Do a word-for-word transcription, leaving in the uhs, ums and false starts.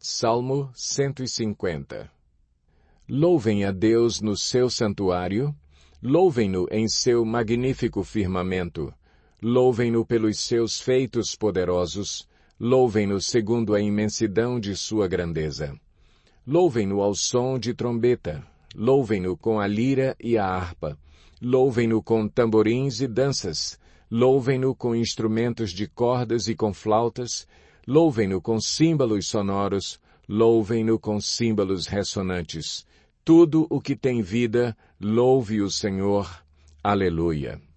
Salmo cento e cinquenta. Louvem a Deus no seu santuário, louvem-no em seu magnífico firmamento, louvem-no pelos seus feitos poderosos, louvem-no segundo a imensidão de sua grandeza. Louvem-no ao som de trombeta, louvem-no com a lira e a harpa, louvem-no com tamborins e danças, louvem-no com instrumentos de cordas e com flautas, louvem-no com símbolos sonoros, louvem-no com símbolos ressonantes. Tudo o que tem vida, louve o Senhor. Aleluia.